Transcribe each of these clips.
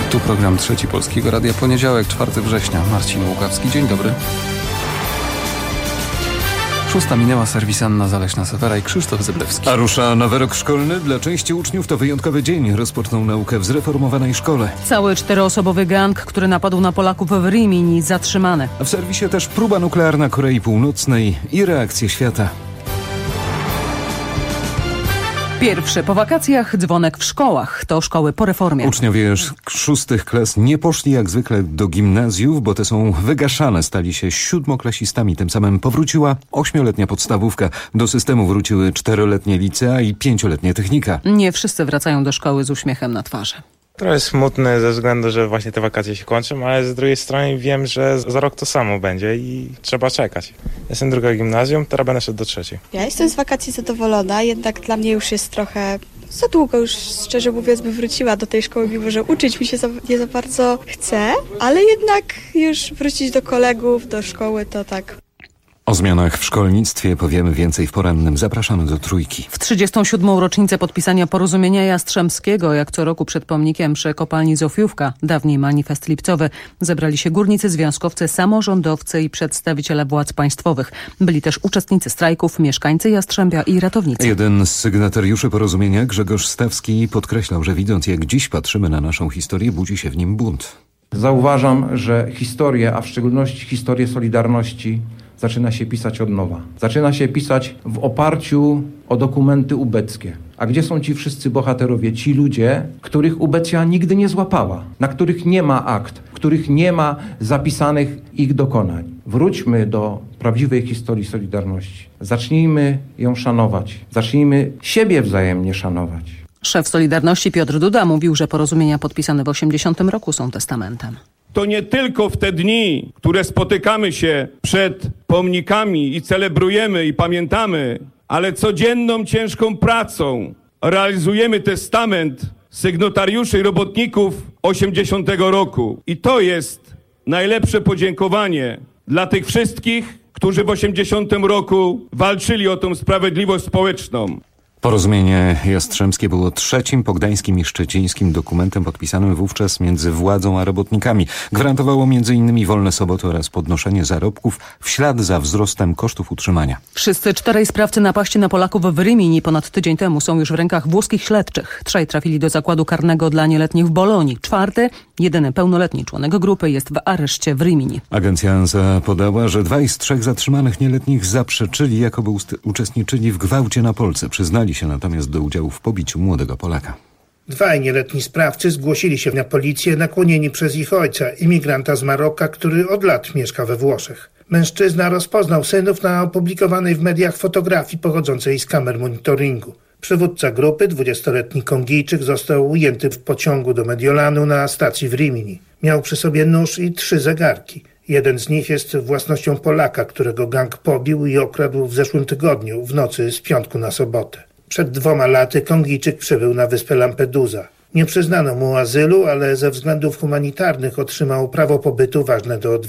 Tu program Trzeci Polskiego Radia, poniedziałek, 4 września. Marcin Łukawski, dzień dobry. 6 minęła, serwis Anna Zaleśna-Sewera i Krzysztof Zyblewski. A rusza nowy rok szkolny. Dla części uczniów to wyjątkowy dzień. Rozpoczną naukę w zreformowanej szkole. Cały 4-osobowy gang, który napadł na Polaków w Rimini, zatrzymany. A w serwisie też próba nuklearna Korei Północnej i reakcje świata. Pierwszy po wakacjach dzwonek w szkołach. To szkoły po reformie. Uczniowie 6 klas nie poszli jak zwykle do gimnazjów, bo te są wygaszane. Stali się 7-klasistami. Tym samym powróciła 8-letnia podstawówka. Do systemu wróciły 4-letnie licea i 5-letnie technika. Nie wszyscy wracają do szkoły z uśmiechem na twarzy. Trochę smutny ze względu, że właśnie te wakacje się kończą, ale z drugiej strony wiem, że za rok to samo będzie i trzeba czekać. Jestem druga gimnazjum, teraz będę szedł do trzeciej. Ja jestem z wakacji zadowolona, jednak dla mnie już jest trochę za długo, już szczerze mówiąc bym wróciła do tej szkoły, mimo że uczyć mi się nie za bardzo chce, ale jednak już wrócić do kolegów, do szkoły to tak. O zmianach w szkolnictwie powiemy więcej w porannym. Zapraszamy do Trójki. W 37. rocznicę podpisania porozumienia Jastrzębskiego, jak co roku przed pomnikiem przy kopalni Zofiówka, dawniej manifest lipcowy, zebrali się górnicy, związkowcy, samorządowcy i przedstawiciele władz państwowych. Byli też uczestnicy strajków, mieszkańcy Jastrzębia i ratownicy. Jeden z sygnatariuszy porozumienia, Grzegorz Stawski, podkreślał, że widząc jak dziś patrzymy na naszą historię, budzi się w nim bunt. Zauważam, że historię, a w szczególności historię Solidarności, zaczyna się pisać od nowa. Zaczyna się pisać w oparciu o dokumenty ubeckie. A gdzie są ci wszyscy bohaterowie, ci ludzie, których ubecja nigdy nie złapała, na których nie ma akt, w których nie ma zapisanych ich dokonań? Wróćmy do prawdziwej historii Solidarności. Zacznijmy ją szanować. Zacznijmy siebie wzajemnie szanować. Szef Solidarności Piotr Duda mówił, że porozumienia podpisane w 80 roku są testamentem. To nie tylko w te dni, które spotykamy się przed pomnikami i celebrujemy i pamiętamy, ale codzienną ciężką pracą realizujemy testament sygnatariuszy i robotników 80 roku. I to jest najlepsze podziękowanie dla tych wszystkich, którzy w 80 roku walczyli o tą sprawiedliwość społeczną. Porozumienie Jastrzębskie było trzecim po gdańskim i szczecińskim dokumentem podpisanym wówczas między władzą a robotnikami. Gwarantowało m.in. wolne soboty oraz podnoszenie zarobków w ślad za wzrostem kosztów utrzymania. Wszyscy 4 sprawcy napaści na Polaków w Rimini ponad tydzień temu są już w rękach włoskich śledczych. 3 trafili do zakładu karnego dla nieletnich w Bolonii. 4, jedyny pełnoletni członek grupy, jest w areszcie w Rimini. Agencja ANSA podała, że 2 z 3 zatrzymanych nieletnich zaprzeczyli, jakoby uczestniczyli w gwałcie na Polce. Przyznali się natomiast do udziału w pobiciu młodego Polaka. 2 nieletni sprawcy zgłosili się na policję nakłonieni przez ich ojca, imigranta z Maroka, który od lat mieszka we Włoszech. Mężczyzna rozpoznał synów na opublikowanej w mediach fotografii pochodzącej z kamer monitoringu. Przywódca grupy, 20-letni Kongijczyk, został ujęty w pociągu do Mediolanu na stacji w Rimini. Miał przy sobie nóż i 3 zegarki. Jeden z nich jest własnością Polaka, którego gang pobił i okradł w zeszłym tygodniu, w nocy z piątku na sobotę. Przed 2 laty Kongijczyk przybył na wyspę Lampedusa. Nie przyznano mu azylu, ale ze względów humanitarnych otrzymał prawo pobytu ważne do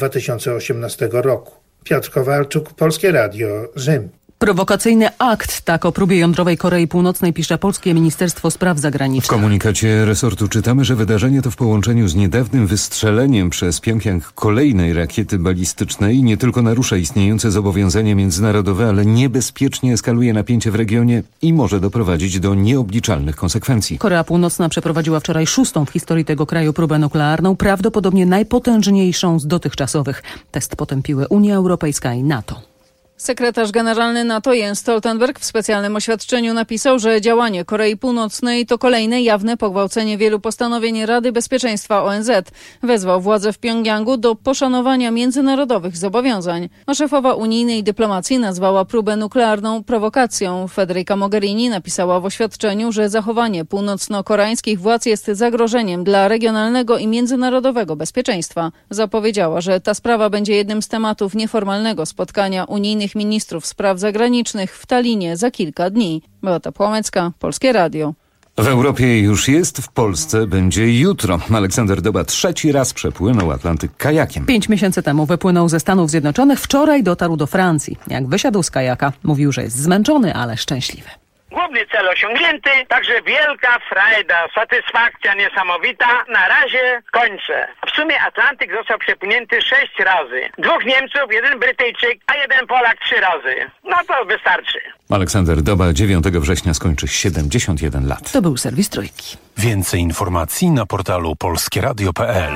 2018 roku. Piotr Kowalczuk, Polskie Radio, Rzym. Prowokacyjny akt, tak o próbie jądrowej Korei Północnej pisze polskie Ministerstwo Spraw Zagranicznych. W komunikacie resortu czytamy, że wydarzenie to w połączeniu z niedawnym wystrzeleniem przez Pjongjang kolejnej rakiety balistycznej nie tylko narusza istniejące zobowiązania międzynarodowe, ale niebezpiecznie eskaluje napięcie w regionie i może doprowadzić do nieobliczalnych konsekwencji. Korea Północna przeprowadziła wczoraj 6. w historii tego kraju próbę nuklearną, prawdopodobnie najpotężniejszą z dotychczasowych. Test potępiły Unia Europejska i NATO. Sekretarz generalny NATO Jens Stoltenberg w specjalnym oświadczeniu napisał, że działanie Korei Północnej to kolejne jawne pogwałcenie wielu postanowień Rady Bezpieczeństwa ONZ. Wezwał władze w Pjongjangu do poszanowania międzynarodowych zobowiązań. A szefowa unijnej dyplomacji nazwała próbę nuklearną prowokacją. Federica Mogherini napisała w oświadczeniu, że zachowanie północno-koreańskich władz jest zagrożeniem dla regionalnego i międzynarodowego bezpieczeństwa. Zapowiedziała, że ta sprawa będzie jednym z tematów nieformalnego spotkania unijnych ministrów spraw zagranicznych w Tallinie za kilka dni. Beata Płomecka, Polskie Radio. W Europie już jest, w Polsce będzie jutro. Aleksander Doba 3. raz przepłynął Atlantyk kajakiem. 5 miesięcy temu wypłynął ze Stanów Zjednoczonych, wczoraj dotarł do Francji. Jak wysiadł z kajaka, mówił, że jest zmęczony, ale szczęśliwy. Główny cel osiągnięty, także wielka frajda, satysfakcja niesamowita. Na razie kończę. W sumie Atlantyk został przepłynięty 6 razy. 2 Niemców, 1 Brytyjczyk, a 1 Polak 3 razy. No to wystarczy. Aleksander Doba 9 września skończy 71 lat. To był serwis Trójki. Więcej informacji na portalu polskieradio.pl.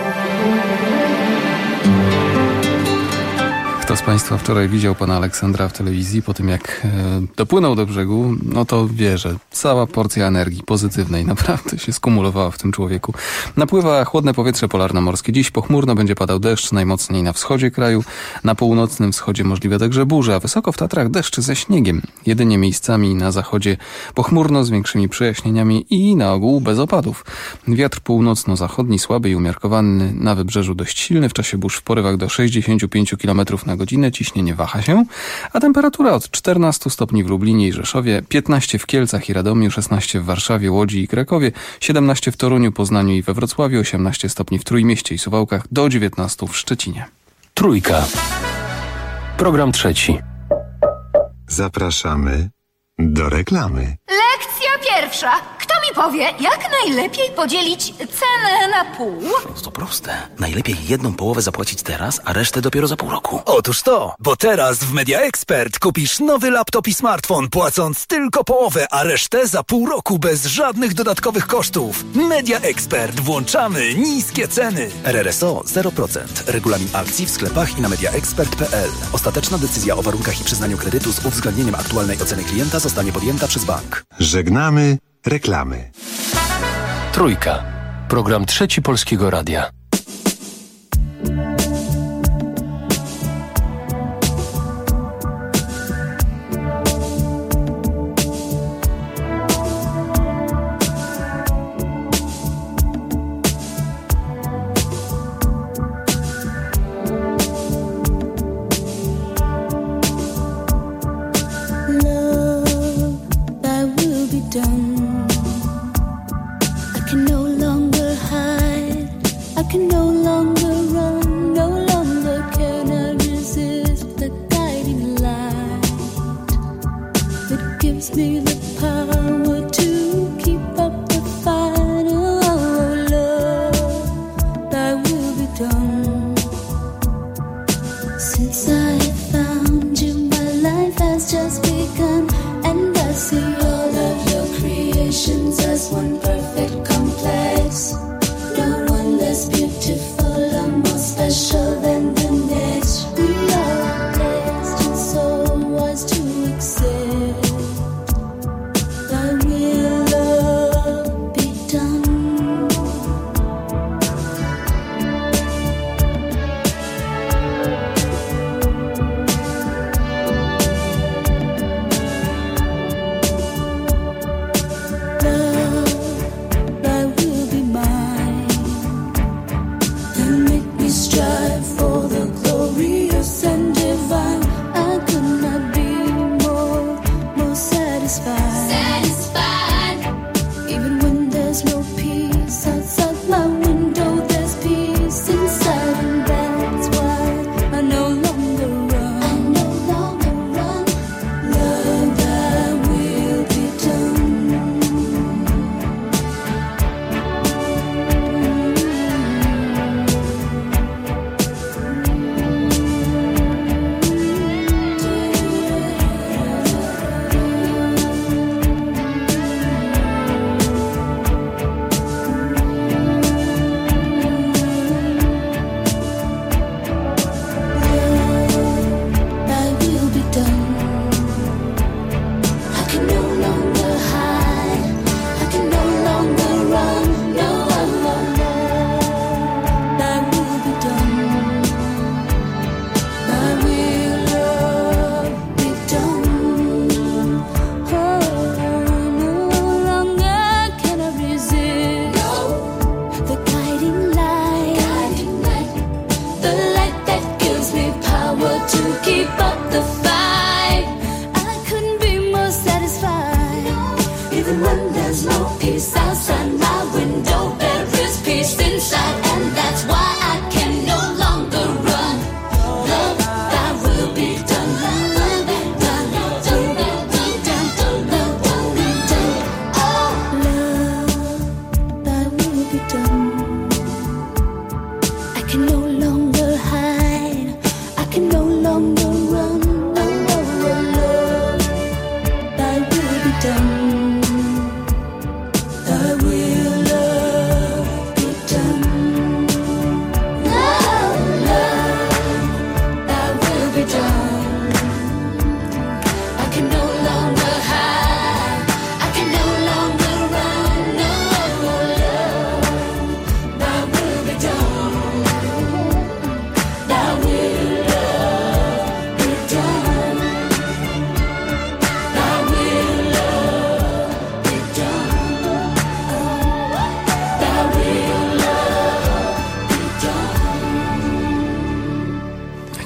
Kto z Państwa wczoraj widział pana Aleksandra w telewizji po tym, jak dopłynął do brzegu, no to wie, że cała porcja energii pozytywnej naprawdę się skumulowała w tym człowieku. Napływa chłodne powietrze polarnomorskie. Dziś pochmurno będzie padał deszcz, najmocniej na wschodzie kraju. Na północnym wschodzie możliwe także burze, a wysoko w Tatrach deszcz ze śniegiem. Jedynie miejscami na zachodzie pochmurno z większymi przejaśnieniami i na ogół bez opadów. Wiatr północno-zachodni słaby i umiarkowany, na wybrzeżu dość silny, w czasie burz w porywach do 65 km na godzinę, ciśnienie waha się, a temperatura od 14 stopni w Lublinie i Rzeszowie, 15 w Kielcach i Radomiu, 16 w Warszawie, Łodzi i Krakowie, 17 w Toruniu, Poznaniu i we Wrocławiu, 18 stopni w Trójmieście i Suwałkach, do 19 w Szczecinie. Trójka. Program trzeci. Zapraszamy do reklamy. Lekcja pierwsza. Kto mi powie, jak najlepiej podzielić cenę na pół? To proste. Najlepiej jedną połowę zapłacić teraz, a resztę dopiero za pół roku. Otóż to, bo teraz w Media Expert kupisz nowy laptop i smartfon, płacąc tylko połowę, a resztę za pół roku bez żadnych dodatkowych kosztów. Media Expert. Włączamy niskie ceny. RRSO 0%. Regulamin akcji w sklepach i na mediaexpert.pl. Ostateczna decyzja o warunkach i przyznaniu kredytu z uwzględnieniem aktualnej oceny klienta zostanie podjęta przez bank. Żegnamy reklamy. Trójka. Program trzeci Polskiego Radia.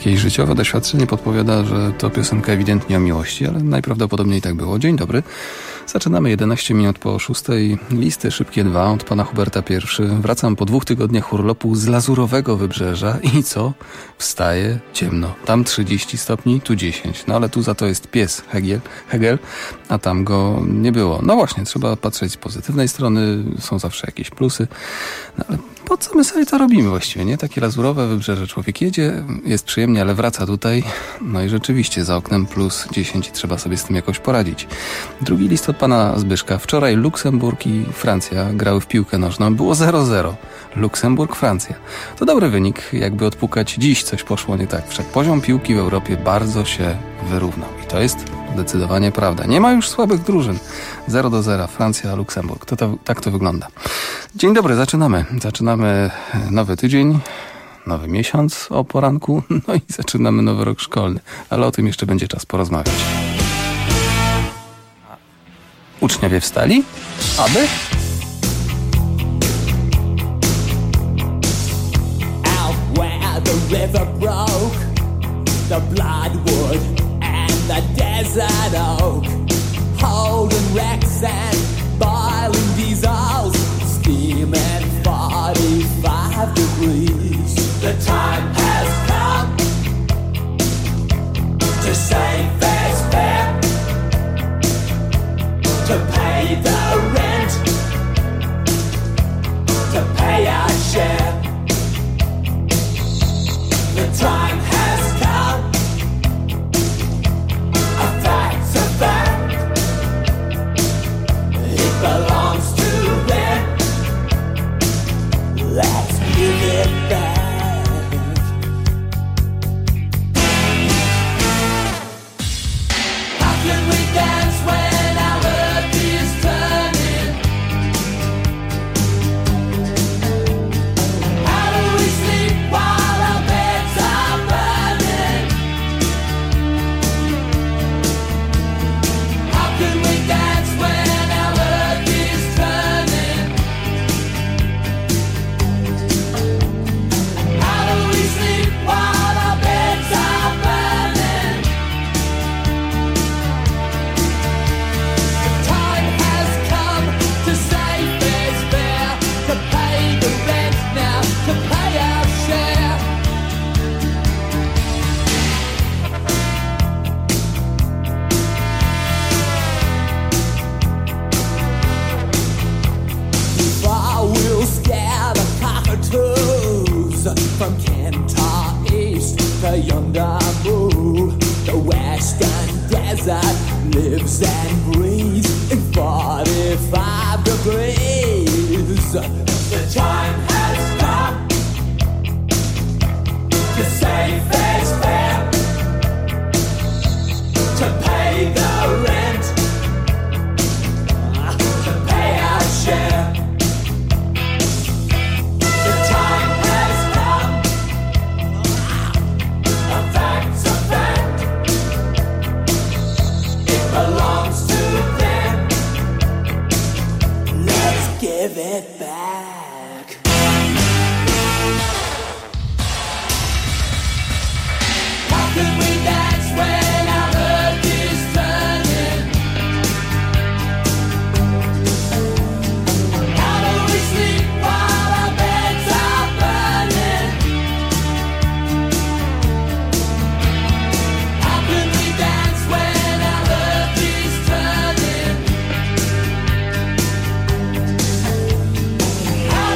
Jakieś życiowe doświadczenie podpowiada, że to piosenka ewidentnie o miłości, ale najprawdopodobniej tak było. Dzień dobry. Zaczynamy 11 minut po 6. Listy szybkie 2 od pana Huberta I. Wracam po 2 tygodniach urlopu z lazurowego wybrzeża i co? Wstaje ciemno. Tam 30 stopni, tu 10. No ale tu za to jest pies Hegel, a tam go nie było. No właśnie, trzeba patrzeć z pozytywnej strony, są zawsze jakieś plusy. No ale po co my sobie to robimy właściwie, nie? Takie lazurowe wybrzeże. Człowiek jedzie, jest przyjemnie, ale wraca tutaj. No i rzeczywiście za oknem plus 10 i trzeba sobie z tym jakoś poradzić. Drugi list od pana Zbyszka. Wczoraj Luksemburg i Francja grały w piłkę nożną. Było 0-0. Luksemburg, Francja. To dobry wynik, jakby odpukać. Dziś coś poszło nie tak. Wszak poziom piłki w Europie bardzo się wyrównał. I to jest zdecydowanie prawda. Nie ma już słabych drużyn. 0-0. Francja, Luksemburg. Tak to wygląda. Dzień dobry, zaczynamy. Zaczynamy nowy tydzień, nowy miesiąc o poranku, no i zaczynamy nowy rok szkolny. Ale o tym jeszcze będzie czas porozmawiać. Uczniowie wstali? Aby? Out where the river broke, the bloodwood and the desert oak, holding wrecks and boiling diesels, steaming 45 degrees. The time has come to save fair's fair, to pay the rent, to pay our share. The time has come, a fact's a fact, it belongs to them, let's give it back. How can we dance when our earth is turning? How do we sleep while our beds are burning? How can we dance when our earth is turning? How do we sleep while our beds are burning? The time has come to save fair's fair, to pay the rent now, to pay our share. Far we'll scare the cockatoos from Kentar East to Yondamu. The western desert lives and breathes in 45 degrees. The time has come to save fair's fair, to pay the rent, to pay our share. The time has come, a fact's a fact, it belongs to them, let's give it back. How can we dance when our earth is turning? How do we sleep while our beds are burning? How can we dance when our earth is turning? How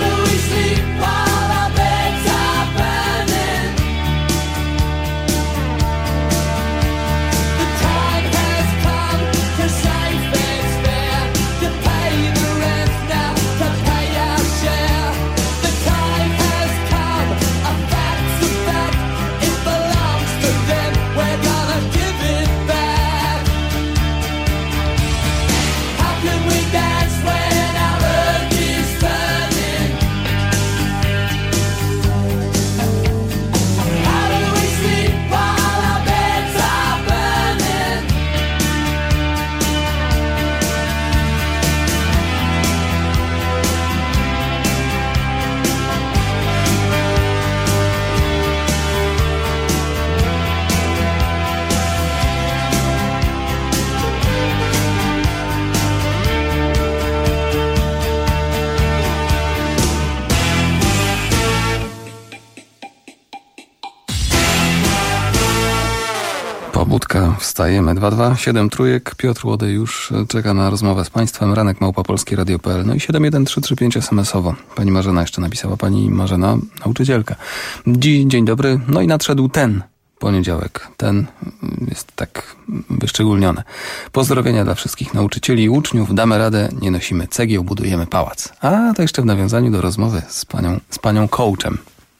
Budka, wstajemy. 227 trójek. Piotr Łody już czeka na rozmowę z Państwem. ranek@polskieradio.pl. No i 71335 SMS-owo. Pani Marzena jeszcze napisała. Pani Marzena, nauczycielka. Dzień dobry. No i nadszedł ten poniedziałek. Ten jest tak wyszczególniony. Pozdrowienia dla wszystkich nauczycieli i uczniów. Damy radę, nie nosimy cegieł, budujemy pałac. A to jeszcze w nawiązaniu do rozmowy z panią coachem.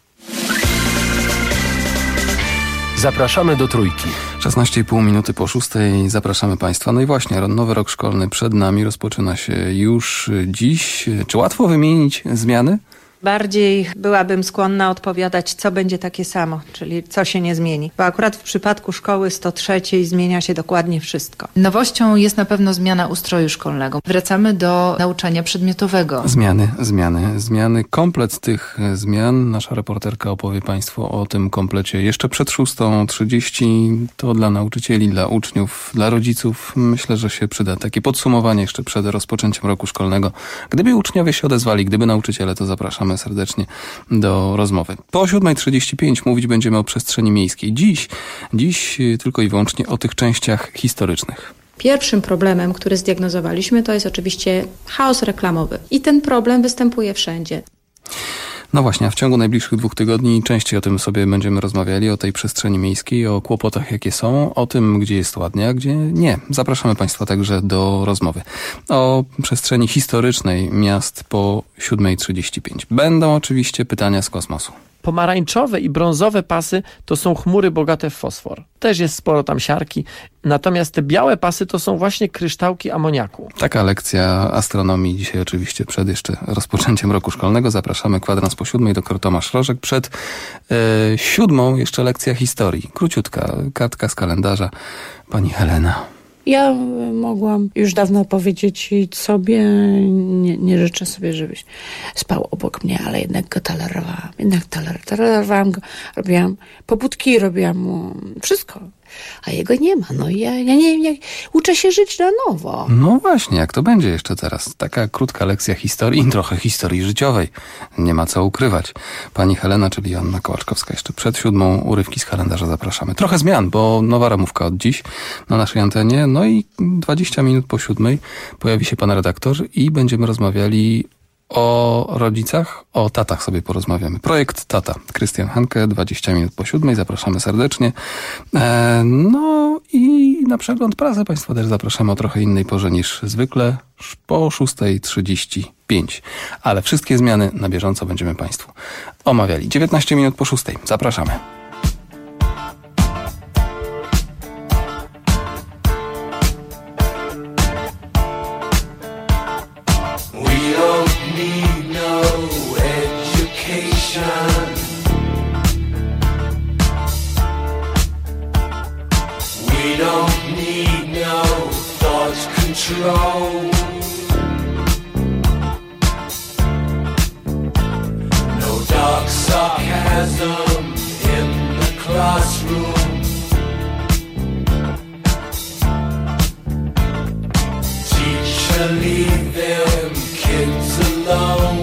Zapraszamy do Trójki. 16,5 minuty po 6:00. Zapraszamy Państwa. No i właśnie, nowy rok szkolny przed nami. Rozpoczyna się już dziś. Czy łatwo wymienić zmiany? Bardziej byłabym skłonna odpowiadać, co będzie takie samo, czyli co się nie zmieni. Bo akurat w przypadku szkoły 103 zmienia się dokładnie wszystko. Nowością jest na pewno zmiana ustroju szkolnego. Wracamy do nauczania przedmiotowego. Zmiany. Komplet tych zmian. Nasza reporterka opowie Państwu o tym komplecie jeszcze przed 6:30. To dla nauczycieli, dla uczniów, dla rodziców. Myślę, że się przyda takie podsumowanie jeszcze przed rozpoczęciem roku szkolnego. Gdyby uczniowie się odezwali, gdyby nauczyciele, to zapraszamy serdecznie do rozmowy. Po 7:35 mówić będziemy o przestrzeni miejskiej. Dziś tylko i wyłącznie o tych częściach historycznych. Pierwszym problemem, który zdiagnozowaliśmy, to jest oczywiście chaos reklamowy. I ten problem występuje wszędzie. No właśnie, a w ciągu najbliższych 2 tygodni częściej o tym sobie będziemy rozmawiali, o tej przestrzeni miejskiej, o kłopotach jakie są, o tym gdzie jest ładnie, a gdzie nie. Zapraszamy Państwa także do rozmowy o przestrzeni historycznej miast po 7:35. Będą oczywiście pytania z kosmosu. Pomarańczowe i brązowe pasy to są chmury bogate w fosfor. Też jest sporo tam siarki. Natomiast te białe pasy to są właśnie kryształki amoniaku. Taka lekcja astronomii dzisiaj oczywiście przed jeszcze rozpoczęciem roku szkolnego. Zapraszamy kwadrans po 7:00, doktor Tomasz Rożek. Przed 7:00 jeszcze lekcja historii. Króciutka, kartka z kalendarza. Pani Helena. Ja mogłam już dawno powiedzieć sobie, nie życzę sobie, żebyś spał obok mnie, ale jednak go tolerowałam go, robiłam pobudki, robiłam mu wszystko, a jego nie ma. No i ja nie wiem, uczę się żyć na nowo. No właśnie, jak to będzie jeszcze teraz? Taka krótka lekcja historii i trochę historii życiowej. Nie ma co ukrywać. Pani Helena, czyli Joanna Kołaczkowska, jeszcze przed 7:00 urywki z kalendarza zapraszamy. Trochę zmian, bo nowa ramówka od dziś na naszej antenie. No i 20 minut po 7:00 pojawi się pan redaktor i będziemy rozmawiali o rodzicach, o tatach sobie porozmawiamy. Projekt Tata. Krystian Hanke, 20 minut po 7:00. Zapraszamy serdecznie. No i na przegląd prasy Państwa też zapraszamy o trochę innej porze niż zwykle. Po 6:35. Ale wszystkie zmiany na bieżąco będziemy Państwu omawiali. 19 minut po 6:00. Zapraszamy. No dark sarcasm in the classroom. Teacher, leave them kids alone.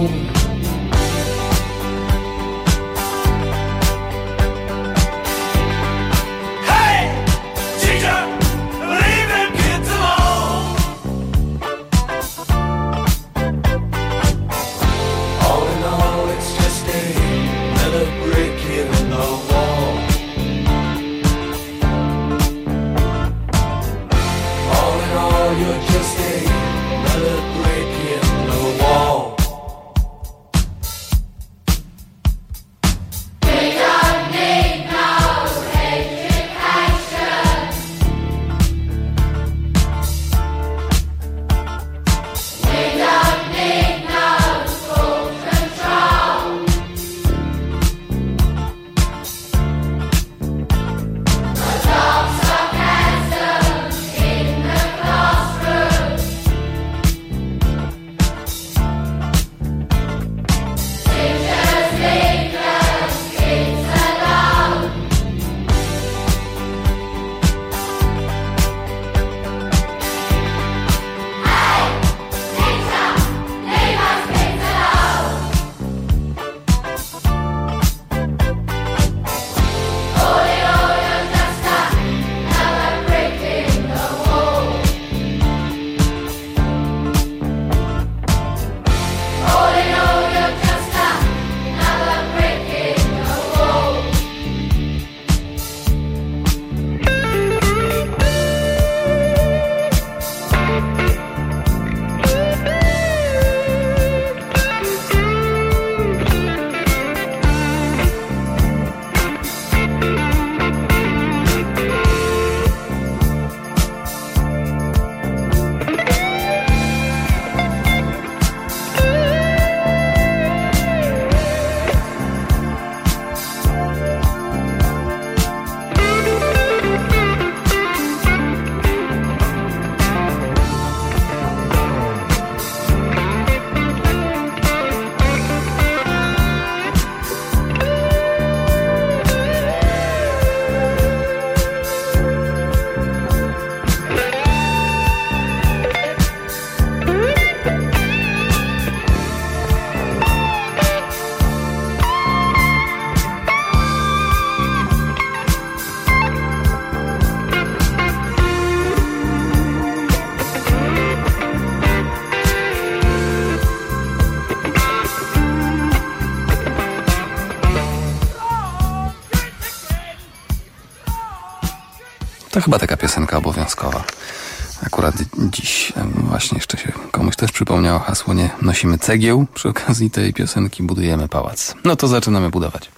To chyba taka piosenka obowiązkowa. Akurat dziś właśnie jeszcze się komuś też przypomniało hasło: nie nosimy cegieł. Przy okazji tej piosenki budujemy pałac. No to zaczynamy budować.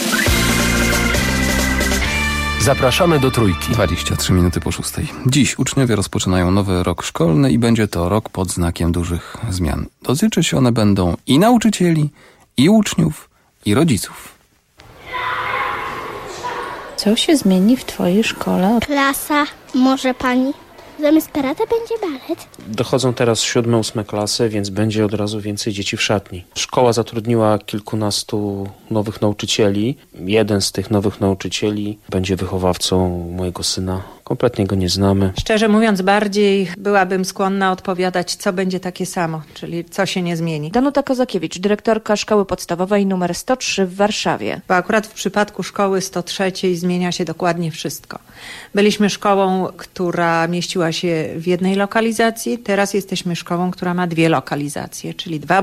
Zapraszamy do Trójki. 23 minuty po 6. Dziś uczniowie rozpoczynają nowy rok szkolny i będzie to rok pod znakiem dużych zmian. Dotyczyć one będą i nauczycieli, i uczniów, i rodziców. Co się zmieni w twojej szkole? Klasa, może pani? Zamiast karate będzie balet. Dochodzą teraz 7-8 klasy, więc będzie od razu więcej dzieci w szatni. Szkoła zatrudniła kilkunastu nowych nauczycieli. Jeden z tych nowych nauczycieli będzie wychowawcą mojego syna. Kompletnie go nie znamy. Szczerze mówiąc, bardziej byłabym skłonna odpowiadać, co będzie takie samo, czyli co się nie zmieni. Danuta Kozakiewicz, dyrektorka Szkoły Podstawowej nr 103 w Warszawie. Bo akurat w przypadku szkoły 103 zmienia się dokładnie wszystko. Byliśmy szkołą, która mieściła się w jednej lokalizacji, teraz jesteśmy szkołą, która ma 2 lokalizacje, czyli 2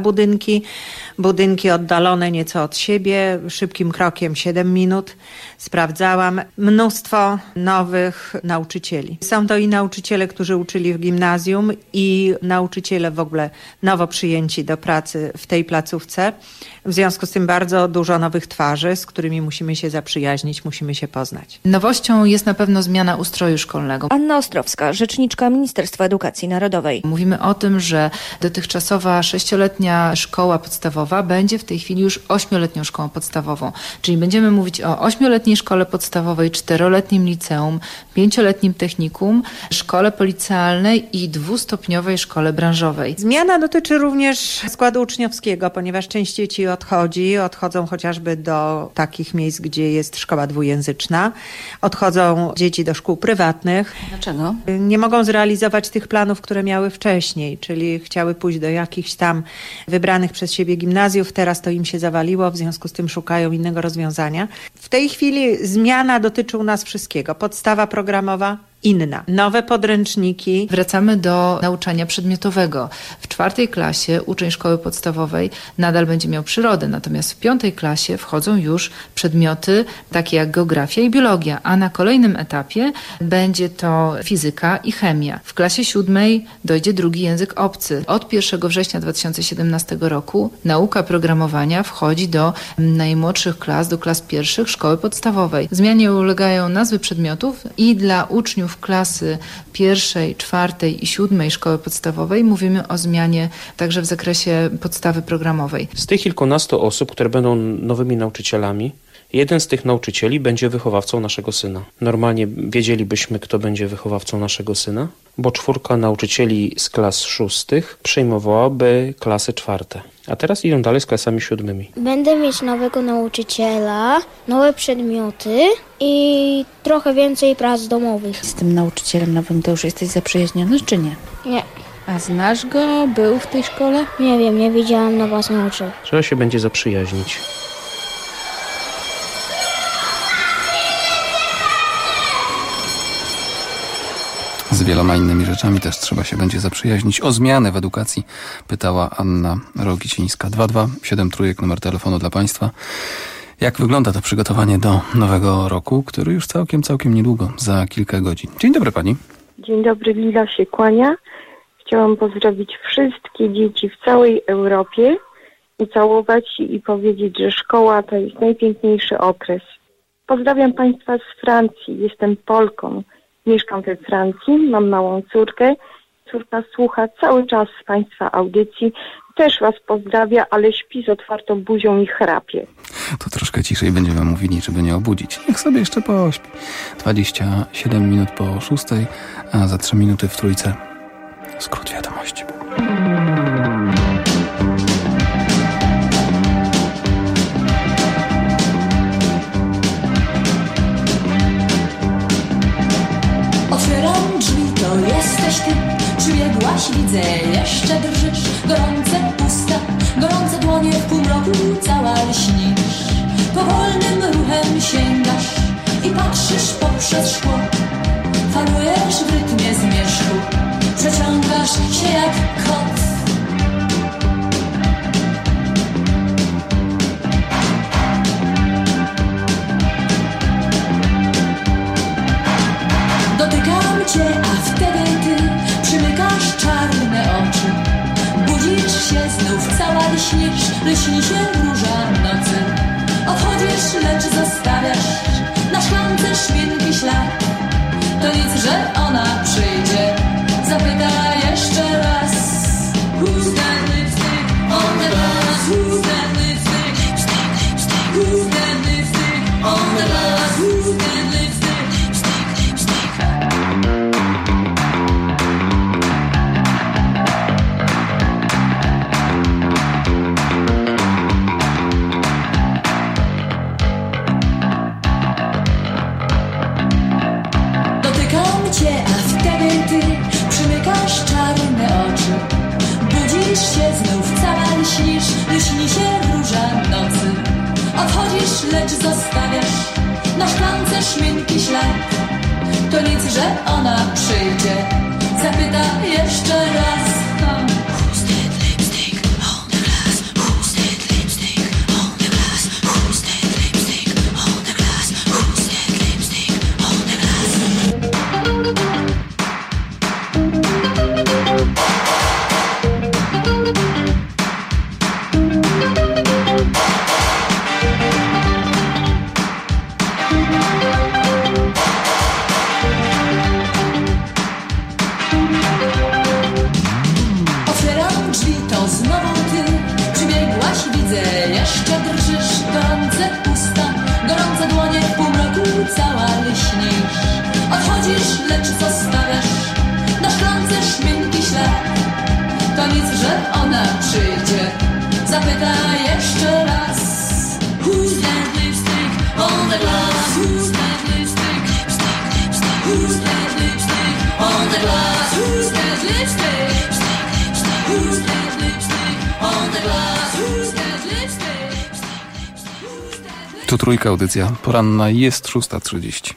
budynki oddalone nieco od siebie, szybkim krokiem 7 minut. Sprawdzałam mnóstwo nowych nauczycieli. Są to i nauczyciele, którzy uczyli w gimnazjum, i nauczyciele w ogóle nowo przyjęci do pracy w tej placówce. W związku z tym bardzo dużo nowych twarzy, z którymi musimy się zaprzyjaźnić, musimy się poznać. Nowością jest na pewno zmiana ustroju szkolnego. Anna Ostrowska, rzeczniczka Ministerstwa Edukacji Narodowej. Mówimy o tym, że dotychczasowa 6-letnia szkoła podstawowa będzie w tej chwili już 8-letnią szkołą podstawową. Czyli będziemy mówić o 8-letniej szkole podstawowej, 4-letnim liceum, 5-letnim technikum, szkole policealnej i 2-stopniowej szkole branżowej. Zmiana dotyczy również składu uczniowskiego, ponieważ część dzieci odchodzą chociażby do takich miejsc, gdzie jest szkoła dwujęzyczna. Odchodzą dzieci do szkół prywatnych. Dlaczego? Nie mogą zrealizować tych planów, które miały wcześniej, czyli chciały pójść do jakichś tam wybranych przez siebie gimnazjów. Teraz to im się zawaliło, w związku z tym szukają innego rozwiązania. W tej chwili zmiana dotyczy u nas wszystkiego. Podstawa programowa inna. Nowe podręczniki. Wracamy do nauczania przedmiotowego. W 4. klasie uczeń szkoły podstawowej nadal będzie miał przyrodę, natomiast w 5. klasie wchodzą już przedmioty takie jak geografia i biologia, a na kolejnym etapie będzie to fizyka i chemia. W klasie 7. dojdzie drugi język obcy. Od 1 września 2017 roku nauka programowania wchodzi do najmłodszych klas, do klas pierwszych szkoły podstawowej. Zmianie ulegają nazwy przedmiotów i dla uczniów klasy 1., 4. i 7. szkoły podstawowej mówimy o zmianie także w zakresie podstawy programowej. Z tych kilkunastu osób, które będą nowymi nauczycielami, jeden z tych nauczycieli będzie wychowawcą naszego syna. Normalnie wiedzielibyśmy, kto będzie wychowawcą naszego syna, bo 4 nauczycieli z klas 6 przejmowałaby klasy 4. A teraz idą dalej z klasami 7. Będę mieć nowego nauczyciela, nowe przedmioty i trochę więcej prac domowych. Z tym nauczycielem nowym to już jesteś zaprzyjaźniony, czy nie? Nie. A znasz go? Był w tej szkole? Nie wiem, nie widziałam na własne oczy. Trzeba się będzie zaprzyjaźnić. Z wieloma innymi rzeczami też trzeba się będzie zaprzyjaźnić. O zmianę w edukacji pytała Anna Rogicińska. 2273, numer telefonu dla Państwa. Jak wygląda to przygotowanie do nowego roku, który już całkiem niedługo, za kilka godzin. Dzień dobry Pani. Dzień dobry, Lila się kłania. Chciałam pozdrowić wszystkie dzieci w całej Europie, ucałować i powiedzieć, że szkoła to jest najpiękniejszy okres. Pozdrawiam Państwa z Francji. Jestem Polką. Mieszkam we Francji, mam małą córkę. Córka słucha cały czas Państwa audycji. Też Was pozdrawia, ale śpi z otwartą buzią i chrapie. To troszkę ciszej będziemy mówili, żeby nie obudzić. Niech sobie jeszcze pośpi. 27 minut po 6, a za 3 minuty w Trójce skrót wiadomości. Otwieram drzwi, to jesteś ty. Przybiegłaś, widzę, jeszcze drżysz. Gorące usta, gorące dłonie, w półmroku cała lśnisz. Powolnym ruchem sięgasz i patrzysz poprzez szkło. Falujesz w rytmie zmierzchu, przeciągasz się jak kot. lśni się róża nocy. Odchodzisz, lecz zostawiasz na szklance szpilki ślad. To nic, że ona przyjdzie, zapyta jeszcze raz. Who's that lipstick on the glass? Who's that lipstick? Who's that lipstick on the glass? Who's that lipstick? Dotykam cię, a wtedy ty przymykasz czarne oczy. Budzisz się znów, cała lśnisz, lśni się róża nocy. Odchodzisz, lecz zostawiasz na szklance szminki ślad. To nic, że ona przyjdzie, zapyta jeszcze raz. Who's that lipstick on the glass? Who's that lipstick on the glass? Who's that lipstick on the glass? Who's that lipstick on the glass? Otwieram drzwi, to znowu ty przybiegłaś, widzę, jeszcze drżysz. Gorące usta, gorące dłonie, w półmroku cała lśnisz. Odchodzisz, lecz zostawiasz na szklance szpilki ślad. To nic, że ona przyjdzie, zapyta jeszcze raz. Who's that lipstick on the glass? Who's that lipstick? Who's that lipstick on the glass? Who's that lipstick? Who's that lipstick on the glass? Who's that lipstick? Tu Trójka, audycja poranna, jest 6:30.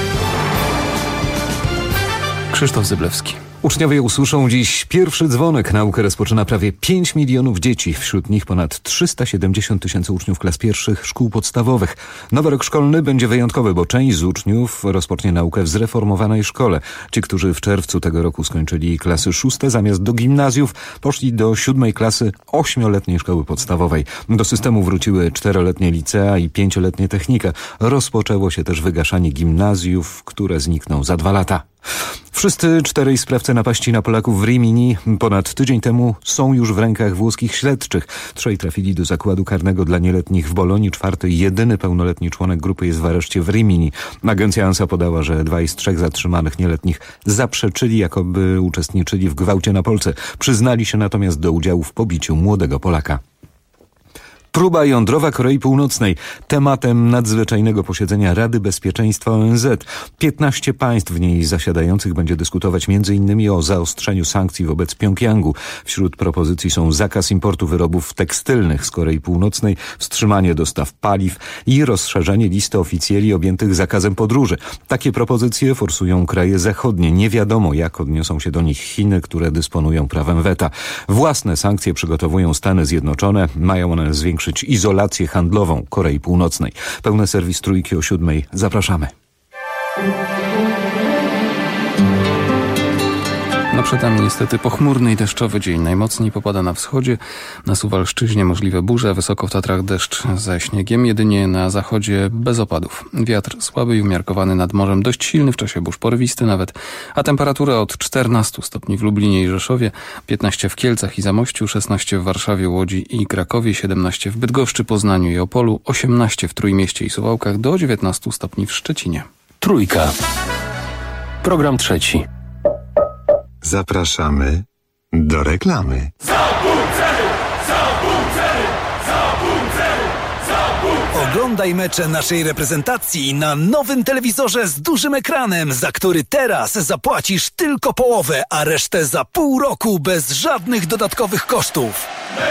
Krzysztof Zyblewski. Uczniowie usłyszą dziś pierwszy dzwonek. Naukę rozpoczyna prawie 5 milionów dzieci. Wśród nich ponad 370 tysięcy uczniów klas pierwszych szkół podstawowych. Nowy rok szkolny będzie wyjątkowy, bo część z uczniów rozpocznie naukę w zreformowanej szkole. Ci, którzy w czerwcu tego roku skończyli klasy 6, zamiast do gimnazjów poszli do 7 klasy 8-letniej szkoły podstawowej. Do systemu wróciły 4-letnie licea i 5-letnie technika. Rozpoczęło się też wygaszanie gimnazjów, które znikną za 2 lata. Wszyscy 4 sprawcy napaści na Polaków w Rimini ponad tydzień temu są już w rękach włoskich śledczych. 3 trafili do zakładu karnego dla nieletnich w Bolonii. 4, jedyny pełnoletni członek grupy jest w areszcie w Rimini. Agencja ANSA podała, że 2 z 3 zatrzymanych nieletnich zaprzeczyli, jakoby uczestniczyli w gwałcie na Polce. Przyznali się natomiast do udziału w pobiciu młodego Polaka. Próba jądrowa Korei Północnej. Tematem nadzwyczajnego posiedzenia Rady Bezpieczeństwa ONZ. 15 państw w niej zasiadających będzie dyskutować m.in. o zaostrzeniu sankcji wobec Pjongjangu. Wśród propozycji są zakaz importu wyrobów tekstylnych z Korei Północnej, wstrzymanie dostaw paliw i rozszerzenie listy oficjeli objętych zakazem podróży. Takie propozycje forsują kraje zachodnie. Nie wiadomo, jak odniosą się do nich Chiny, które dysponują prawem weta. Własne sankcje przygotowują Stany Zjednoczone. Mają one zwiększyć izolację handlową Korei Północnej. Pełny serwis Trójki o 7:00. Zapraszamy. No przed nami niestety pochmurny i deszczowy dzień. Najmocniej popada na wschodzie, na Suwalszczyźnie możliwe burze, wysoko w Tatrach deszcz ze śniegiem, jedynie na zachodzie bez opadów. Wiatr słaby i umiarkowany nad morzem, dość silny w czasie burz, porywisty nawet, a temperatura od 14 stopni w Lublinie i Rzeszowie, 15 w Kielcach i Zamościu, 16 w Warszawie, Łodzi i Krakowie, 17 w Bydgoszczy, Poznaniu i Opolu, 18 w Trójmieście i Suwałkach, do 19 stopni w Szczecinie. Trójka. Program trzeci. Zapraszamy do reklamy. Oglądaj mecze naszej reprezentacji na nowym telewizorze z dużym ekranem, za który teraz zapłacisz tylko połowę, a resztę za pół roku bez żadnych dodatkowych kosztów.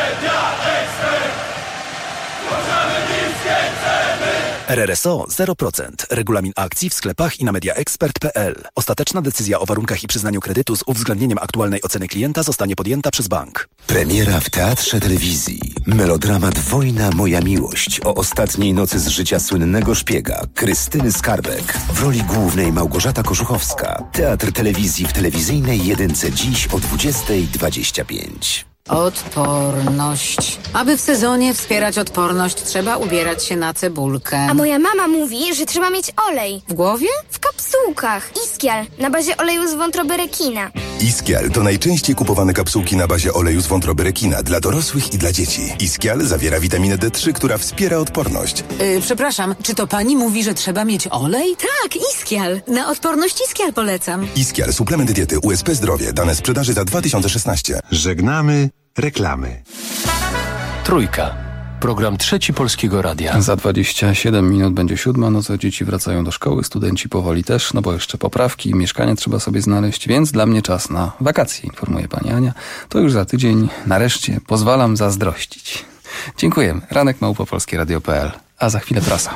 RRSO 0%. Regulamin akcji w sklepach i na mediaexpert.pl. Ostateczna decyzja o warunkach i przyznaniu kredytu z uwzględnieniem aktualnej oceny klienta zostanie podjęta przez bank. Premiera w Teatrze Telewizji. Melodramat Wojna, moja miłość o ostatniej nocy z życia słynnego szpiega Krystyny Skarbek. W roli głównej Małgorzata Koszuchowska. Teatr Telewizji w telewizyjnej jedynce dziś o 20:25. Odporność. Aby w sezonie wspierać odporność, trzeba ubierać się na cebulkę. A moja mama mówi, że trzeba mieć olej. W głowie? W kapsułkach. Iskial, na bazie oleju z wątroby rekina. Iskial to najczęściej kupowane kapsułki na bazie oleju z wątroby rekina dla dorosłych i dla dzieci. Iskial zawiera witaminę D3, która wspiera odporność. Przepraszam, czy to pani mówi, że trzeba mieć olej? Tak, Iskial. Na odporność Iskial polecam. Iskial, suplement diety USP Zdrowie. Dane sprzedaży za 2016. Żegnamy reklamy. Trójka. Program Trzeci Polskiego Radia. Za 27 minut będzie 7, no co dzieci wracają do szkoły, studenci powoli też, no bo jeszcze poprawki, mieszkanie trzeba sobie znaleźć, więc dla mnie czas na wakacje, informuje pani Ania. To już za tydzień, nareszcie pozwalam zazdrościć. Dziękuję. Ranek@polskieradio.pl, a za chwilę prasa.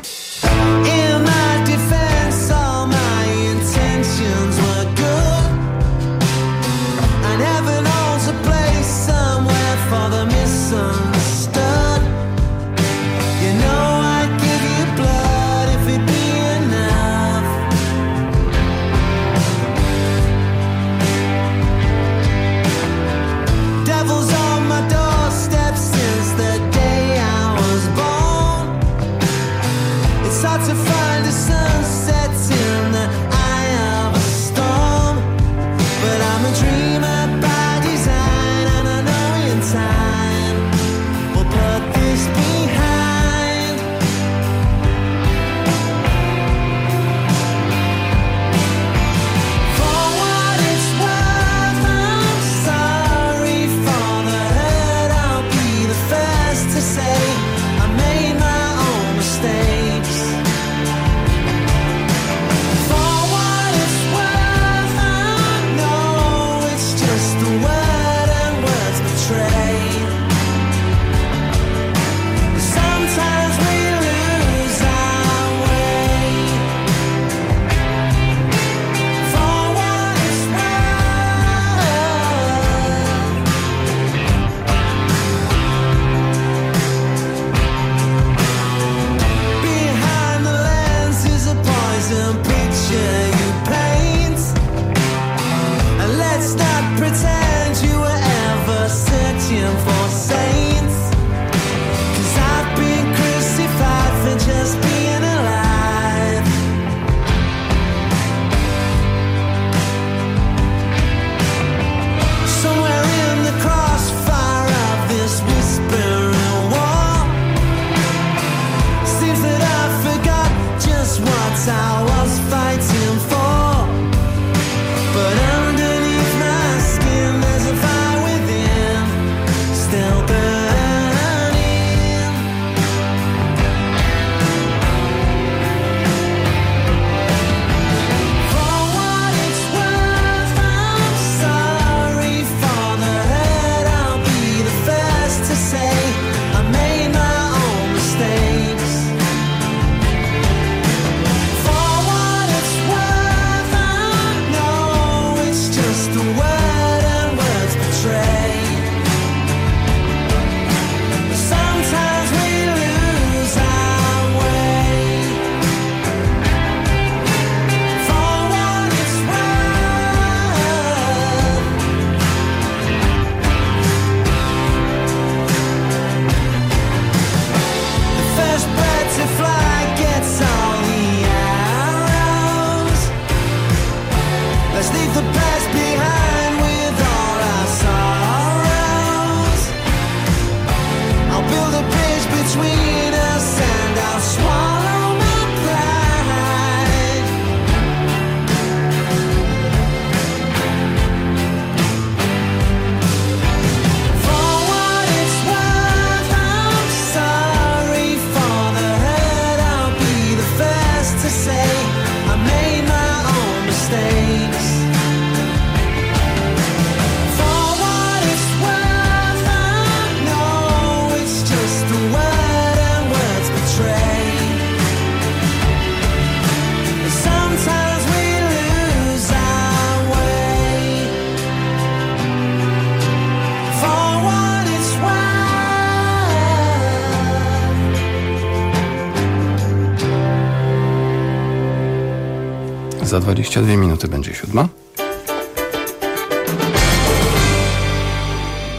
Za 22 minuty będzie 7.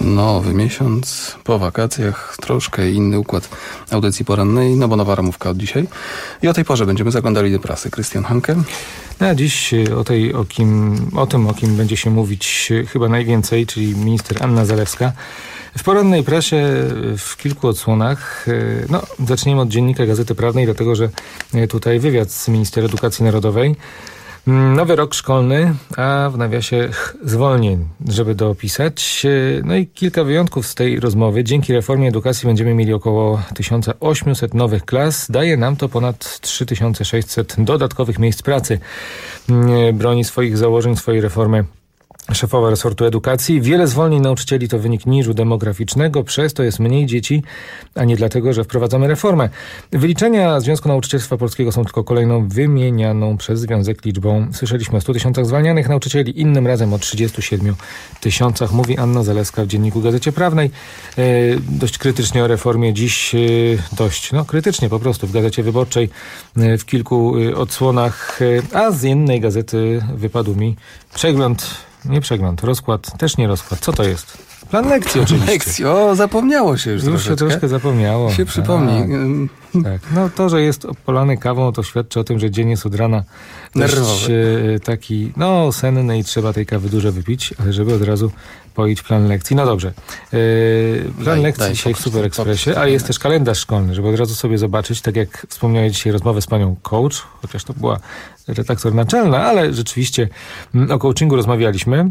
Nowy miesiąc, po wakacjach, troszkę inny układ audycji porannej, no bo nowa ramówka od dzisiaj. I o tej porze będziemy zaglądali do prasy. Krystian Hanke. A dziś o tym, o kim będzie się mówić chyba najwięcej, czyli minister Anna Zalewska. W porannej prasie w kilku odsłonach, zaczniemy od dziennika Gazety Prawnej, dlatego że tutaj wywiad z minister edukacji narodowej. Nowy rok szkolny, a w nawiasie zwolnień, żeby dopisać. No i kilka wyjątków z tej rozmowy. Dzięki reformie edukacji będziemy mieli około 1800 nowych klas. Daje nam to ponad 3600 dodatkowych miejsc pracy. Broni swoich założeń, swojej reformy szefowa resortu edukacji. Wiele zwolnień nauczycieli to wynik niżu demograficznego, przez to jest mniej dzieci, a nie dlatego, że wprowadzamy reformę. Wyliczenia Związku Nauczycielstwa Polskiego są tylko kolejną wymienianą przez związek liczbą. Słyszeliśmy o 100 000 zwalnianych nauczycieli, innym razem o 37 000, mówi Anna Zalewska w dzienniku Gazecie Prawnej. Dość krytycznie o reformie dziś, krytycznie po prostu w Gazecie Wyborczej, w kilku odsłonach, a z innej gazety wypadł mi rozkład, też nie rozkład. Co to jest? Plan lekcji oczywiście. Lekcji, zapomniało się już troszeczkę. Się troszkę zapomniało. Się przypomni. Tak. To, że jest polany kawą, to świadczy o tym, że dzień jest od rana dość taki, senny i trzeba tej kawy dużo wypić, ale żeby od razu poić plan lekcji. No dobrze. Plan lekcji dzisiaj w Super Expressie, a jest też kalendarz szkolny, żeby od razu sobie zobaczyć, tak jak wspomniałem dzisiaj rozmowę z panią coach, chociaż to była redaktor naczelna, ale rzeczywiście o coachingu rozmawialiśmy.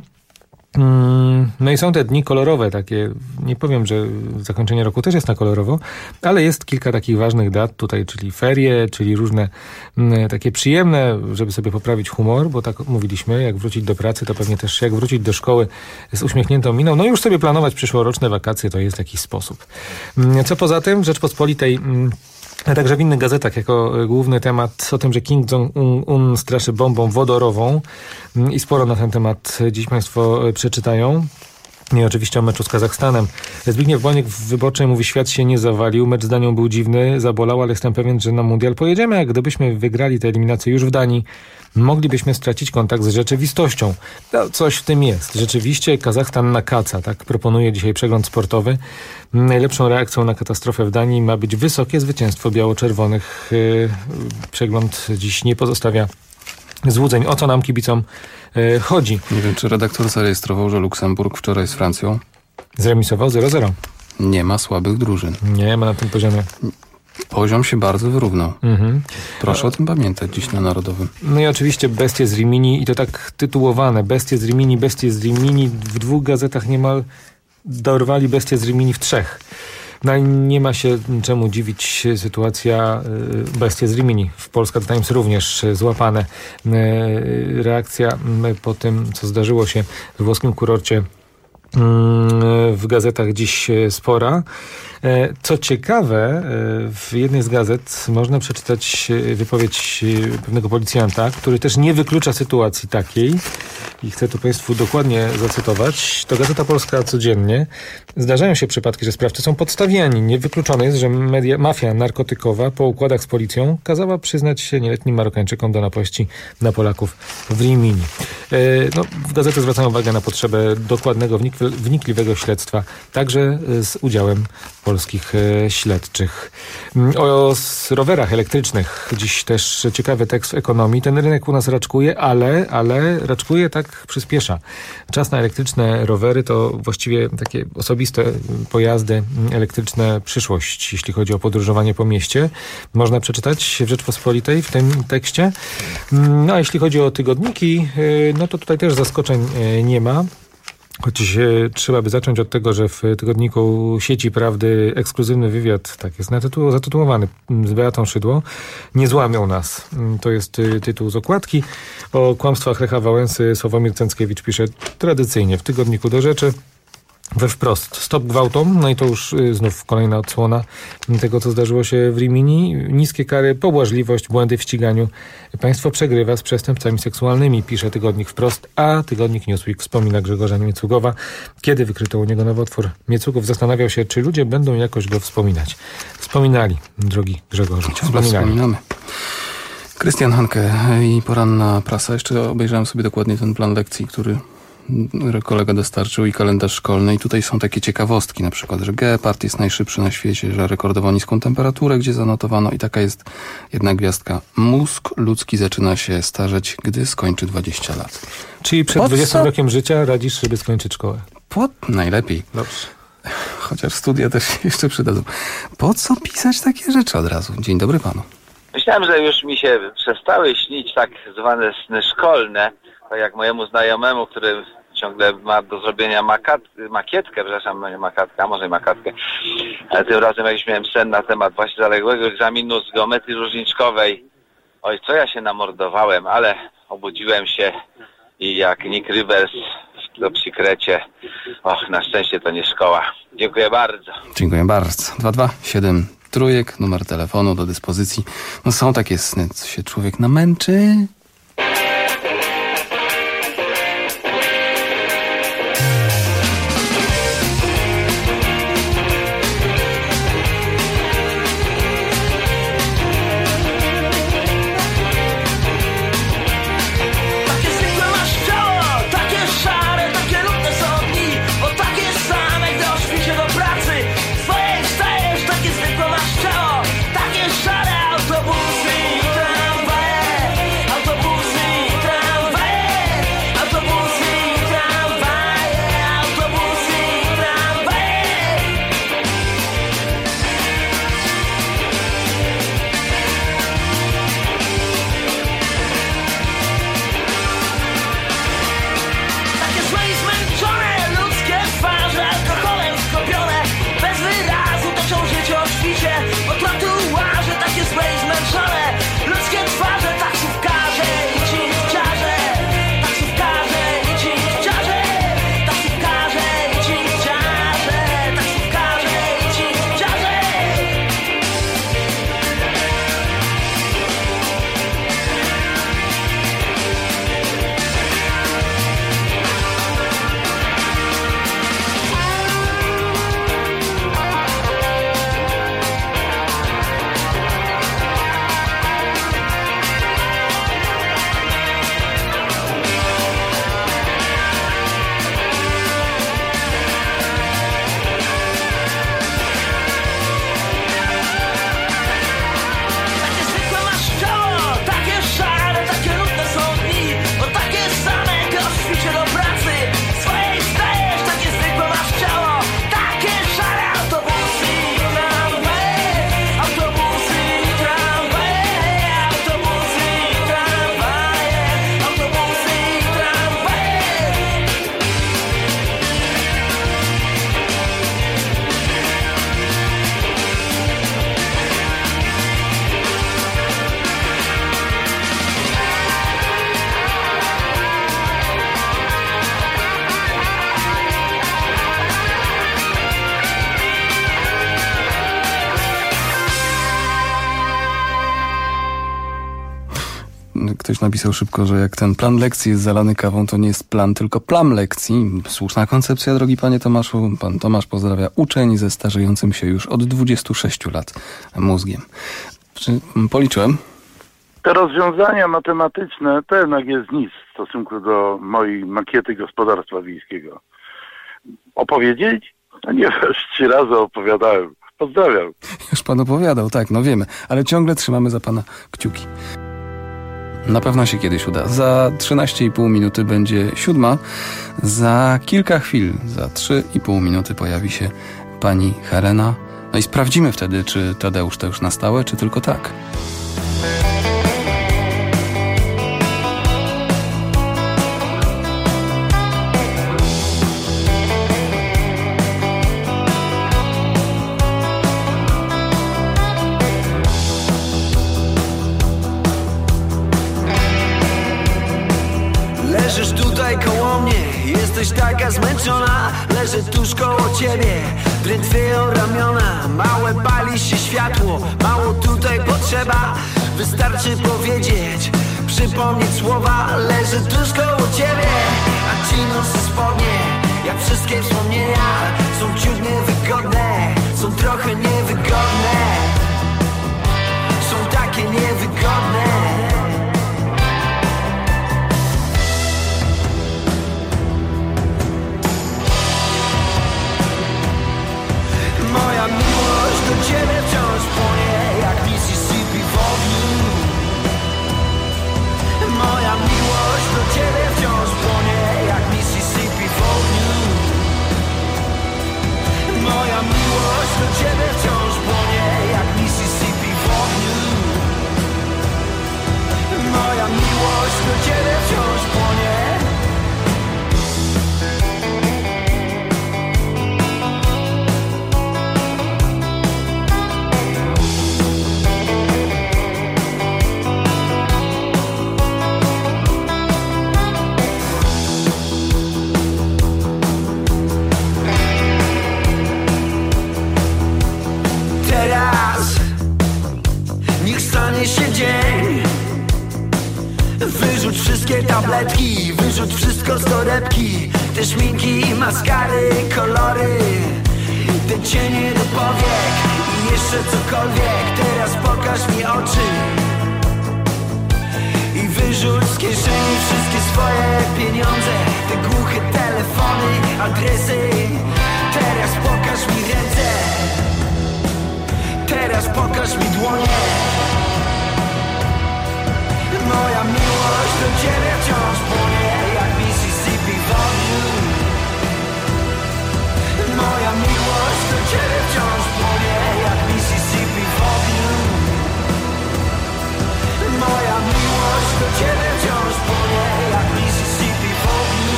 No i są te dni kolorowe, takie, nie powiem, że zakończenie roku też jest na kolorowo, ale jest kilka takich ważnych dat tutaj, czyli ferie, czyli różne takie przyjemne, żeby sobie poprawić humor, bo tak mówiliśmy, jak wrócić do pracy, to pewnie też jak wrócić do szkoły z uśmiechniętą miną, już sobie planować przyszłoroczne wakacje, to jest jakiś sposób. Co poza tym w Rzeczpospolitej, a także w innych gazetach jako główny temat o tym, że Kim Jong-un straszy bombą wodorową i sporo na ten temat dziś Państwo przeczytają. I oczywiście o meczu z Kazachstanem. Zbigniew Boniek w Wyborczej mówi, świat się nie zawalił, mecz z Danią był dziwny, zabolał, ale jestem pewien, że na mundial pojedziemy, a gdybyśmy wygrali tę eliminację już w Danii, moglibyśmy stracić kontakt z rzeczywistością. Coś w tym jest. Rzeczywiście Kazachstan nakaca, tak proponuje dzisiaj przegląd sportowy. Najlepszą reakcją na katastrofę w Danii ma być wysokie zwycięstwo biało-czerwonych. Przegląd dziś nie pozostawia złudzeń. O co nam kibicom chodzi? Nie wiem, czy redaktor zarejestrował, że Luksemburg wczoraj z Francją zremisował 0-0. Nie ma słabych drużyn. Nie ma na tym poziomie. Poziom się bardzo wyrównał. Proszę o tym pamiętać dziś na Narodowym. No i oczywiście bestie z Rimini, i to tak tytułowane. Bestie z Rimini w 2 gazetach niemal dorwali bestie z Rimini w 3. No i nie ma się czemu dziwić, sytuacja bestie z Rimini. W Polska Times również złapane. Reakcja po tym, co zdarzyło się w włoskim kurorcie, w gazetach dziś spora. Co ciekawe, w jednej z gazet można przeczytać wypowiedź pewnego policjanta, który też nie wyklucza sytuacji takiej. I chcę tu Państwu dokładnie zacytować. To Gazeta Polska codziennie. Zdarzają się przypadki, że sprawcy są podstawiani. Niewykluczone jest, że mafia narkotykowa po układach z policją kazała przyznać się nieletnim Marokańczykom do napaści na Polaków w Rimini. W gazecie zwracają uwagę na potrzebę dokładnego, wnikliwego śledztwa, także z udziałem polskich śledczych. O rowerach elektrycznych dziś też ciekawy tekst w Ekonomii. Ten rynek u nas raczkuje, ale raczkuje, tak przyspiesza. Czas na elektryczne rowery to właściwie takie osobiste pojazdy elektryczne, przyszłość, jeśli chodzi o podróżowanie po mieście. Można przeczytać w Rzeczpospolitej w tym tekście. A jeśli chodzi o tygodniki, to tutaj też zaskoczeń nie ma. Choć trzeba by zacząć od tego, że w tygodniku Sieci Prawdy ekskluzywny wywiad, tak jest zatytułowany, z Beatą Szydło, nie złamią nas. To jest tytuł z okładki. O kłamstwach Lecha Wałęsy Sławomir Cęckiewicz pisze tradycyjnie w tygodniku Do Rzeczy. We Wprost. Stop gwałtom. No i to już znów kolejna odsłona tego, co zdarzyło się w Rimini. Niskie kary, pobłażliwość, błędy w ściganiu. Państwo przegrywa z przestępcami seksualnymi, pisze tygodnik Wprost, a tygodnik Newsweek wspomina Grzegorza Miecugowa. Kiedy wykryto u niego nowotwór, Miecugow zastanawiał się, czy ludzie będą jakoś go wspominać. Wspominali, drogi Grzegorzu. Wspominamy. Krystian Hanke i poranna prasa. Jeszcze obejrzałem sobie dokładnie ten plan lekcji, który kolega dostarczył i kalendarz szkolny i tutaj są takie ciekawostki, na przykład, że gepard jest najszybszy na świecie, że rekordowo niską temperaturę, gdzie zanotowano i taka jest jedna gwiazdka. Mózg ludzki zaczyna się starzeć, gdy skończy 20 lat. Czyli przed 20 rokiem życia radzisz, żeby skończyć szkołę? Najlepiej. Dobrze. Chociaż studia też się jeszcze przydadzą. Po co pisać takie rzeczy od razu? Dzień dobry panu. Myślałem, że już mi się przestały śnić tak zwane sny szkolne, tak jak mojemu znajomemu, który ciągle ma do zrobienia makietkę, ale tym razem jakiś miałem sen na temat właśnie zaległego egzaminu z geometrii różniczkowej. Oj, co ja się namordowałem, ale obudziłem się i jak Nick Rivers w Top Secrecie. Och, na szczęście to nie szkoła. Dziękuję bardzo. Dziękuję bardzo. 227 trójek, numer telefonu do dyspozycji. No są takie sny, co się człowiek namęczy. Ktoś napisał szybko, że jak ten plan lekcji jest zalany kawą, to nie jest plan, tylko plam lekcji. Słuszna koncepcja, drogi panie Tomaszu. Pan Tomasz pozdrawia uczeń ze starzejącym się już od 26 lat mózgiem. Policzyłem? Te rozwiązania matematyczne to jednak jest nic w stosunku do mojej makiety gospodarstwa wiejskiego. Opowiedzieć? No nie wiesz, 3 razy opowiadałem. Pozdrawiam. Już pan opowiadał, tak, no wiemy, ale ciągle trzymamy za pana kciuki. Na pewno się kiedyś uda. Za 13,5 minuty będzie 7. Za kilka chwil, za 3,5 minuty pojawi się pani Helena. No i sprawdzimy wtedy, czy Tadeusz to już na stałe, czy tylko tak. Leżysz tutaj koło mnie, jesteś taka zmęczona. Leżę tuż koło ciebie, drętwieją ramiona. Małe pali się światło, mało tutaj potrzeba. Wystarczy powiedzieć, przypomnieć słowa. Leżę tuż koło ciebie, a ci noszę spodnie. Jak wszystkie wspomnienia, są ciut niewygodne, są trochę niewygodne, są takie niewygodne. teraz niech stanie się dzień. Wyrzuć wszystkie tabletki, wyrzuć wszystko z torebki, te szminki, maskary, kolory, te cienie do powiek i jeszcze cokolwiek. Teraz pokaż mi oczy i wyrzuć z kieszeni wszystkie swoje pieniądze, te głuche telefony, adresy. Teraz pokaż mi ręce, teraz pokaż mi dłonie. Moja miłość do ciebie wciąż płonie jak Mississippi w ogniu. Moja miłość do ciebie wciąż płonie jak Mississippi w ogniu. Moja miłość do ciebie wciąż płonie jak Mississippi w ogniu.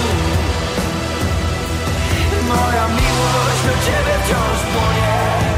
Moja miłość do ciebie wciąż płonie.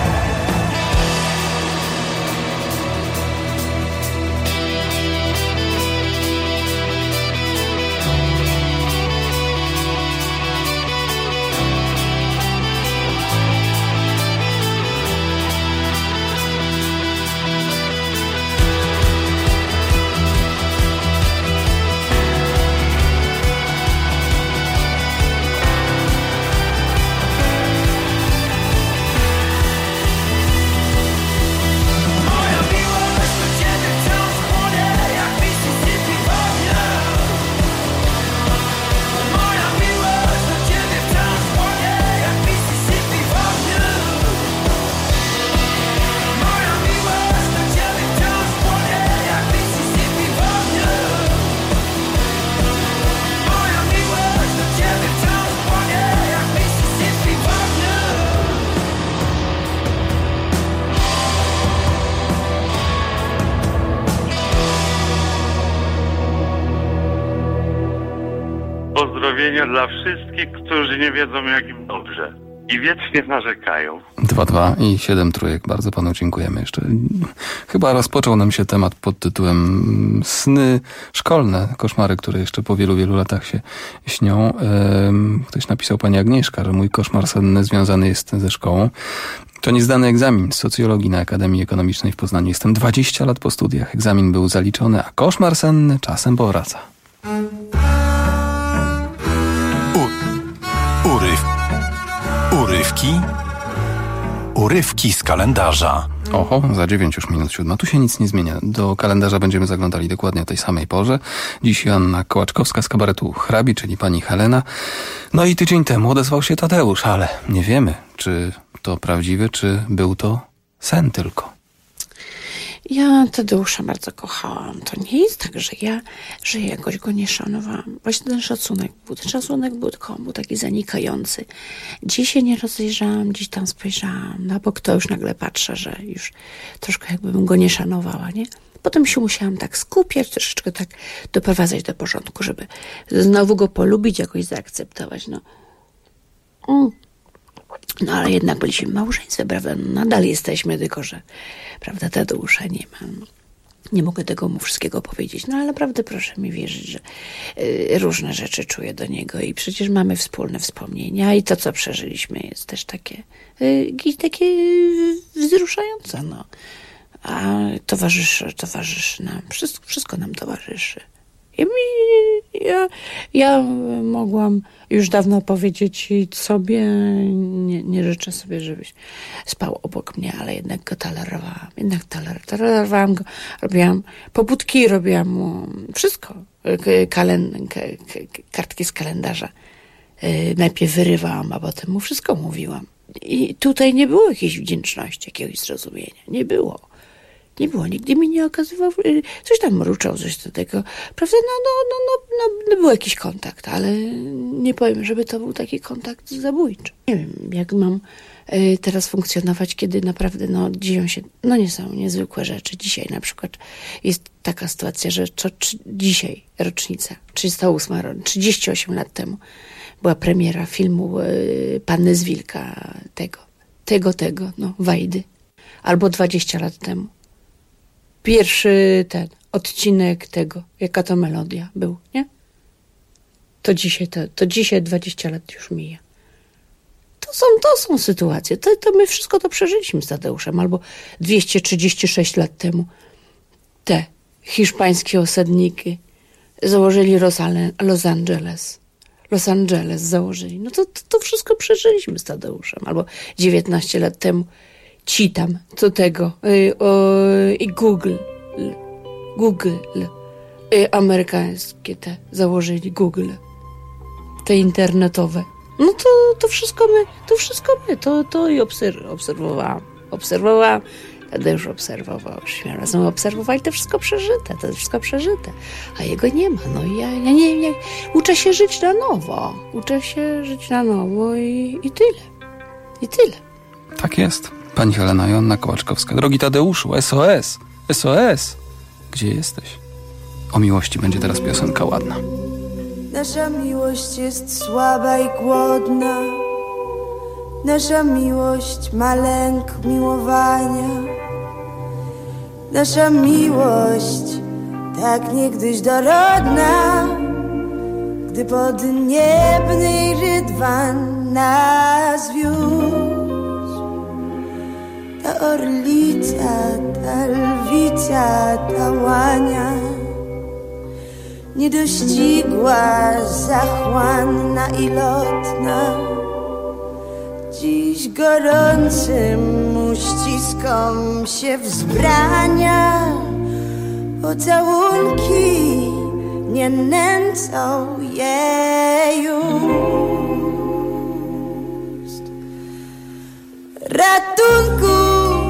Pozdrowienia dla wszystkich, którzy nie wiedzą, jak im dobrze i wiecznie narzekają. 2 i 7 trójek. Bardzo panu dziękujemy. Jeszcze chyba rozpoczął nam się temat pod tytułem sny szkolne, koszmary, które jeszcze po wielu, wielu latach się śnią. Ktoś napisał, pani Agnieszka, że mój koszmar senny związany jest ze szkołą. To niezdany egzamin z socjologii na Akademii Ekonomicznej w Poznaniu. Jestem 20 lat po studiach. Egzamin był zaliczony, a koszmar senny czasem powraca. Urywki z kalendarza. Oho, za 9 już minut 7. Tu się nic nie zmienia. Do kalendarza będziemy zaglądali dokładnie o tej samej porze. Dziś Joanna Kołaczkowska z kabaretu Hrabi, czyli pani Helena. No i tydzień temu odezwał się Tadeusz, ale nie wiemy, czy to prawdziwy, czy był to sen tylko. Ja Tadeusza bardzo kochałam. To nie jest tak, że jakoś go nie szanowałam. Właśnie ten szacunek był tylko, był taki zanikający. Dziś się nie rozejrzałam, gdzieś tam spojrzałam na bok, to już nagle patrzę, że już troszkę jakbym go nie szanowała, nie? Potem się musiałam tak skupiać, troszeczkę tak doprowadzać do porządku, żeby znowu go polubić, jakoś zaakceptować, no. No ale jednak byliśmy w małżeństwie, prawda? No, nadal jesteśmy, tylko że, prawda, Tadeusza nie ma. No, nie mogę tego mu wszystkiego powiedzieć, no ale naprawdę proszę mi wierzyć, że różne rzeczy czuję do niego i przecież mamy wspólne wspomnienia i to, co przeżyliśmy, jest też takie wzruszające, no. A towarzyszy nam, wszystko nam towarzyszy. Ja mogłam już dawno powiedzieć sobie, nie życzę sobie, żebyś spał obok mnie, ale jednak go tolerowałam go, robiłam pobudki, robiłam mu wszystko, kartki z kalendarza. Najpierw wyrywałam, a potem mu wszystko mówiłam. I tutaj nie było jakiejś wdzięczności, jakiegoś zrozumienia. Nie było, nigdy mi nie okazywał, coś tam mruczał, coś do tego, prawda, no był jakiś kontakt, ale nie powiem, żeby to był taki kontakt zabójczy. Nie wiem, jak mam teraz funkcjonować, kiedy naprawdę, dzieją się, niezwykłe rzeczy. Dzisiaj na przykład jest taka sytuacja, że dzisiaj rocznica, 38 lat temu była premiera filmu Panny z Wilka, Wajdy, albo 20 lat temu. Pierwszy odcinek tego, jaka to melodia był, nie? To dzisiaj 20 lat już mija. To To są sytuacje. To my wszystko to przeżyliśmy z Tadeuszem. Albo 236 lat temu te hiszpańskie osadniki założyli Los Angeles. Los Angeles założyli. No to wszystko przeżyliśmy z Tadeuszem. Albo 19 lat temu ci tam, co tego, i Google, amerykańskie te założyli Google, te internetowe. No to wszystko my, to i obserwowałam, Tadeusz obserwował, razem obserwowali, to wszystko przeżyte, a jego nie ma. No i ja nie uczę się żyć na nowo i tyle. Tak jest. Pani Helena Joanna Kołaczkowska. Drogi Tadeuszu, SOS, gdzie jesteś? O miłości będzie teraz piosenka ładna. Nasza miłość jest słaba i głodna. Nasza miłość ma lęk miłowania. Nasza miłość tak niegdyś dorodna, gdy podniebny rydwan nas wiózł. Ta orlica, ta lwica, ta łania niedościgła, zachłanna i lotna, dziś gorącym uściskom się wzbrania. Pocałunki nie nęcą jej ust. Ratunku,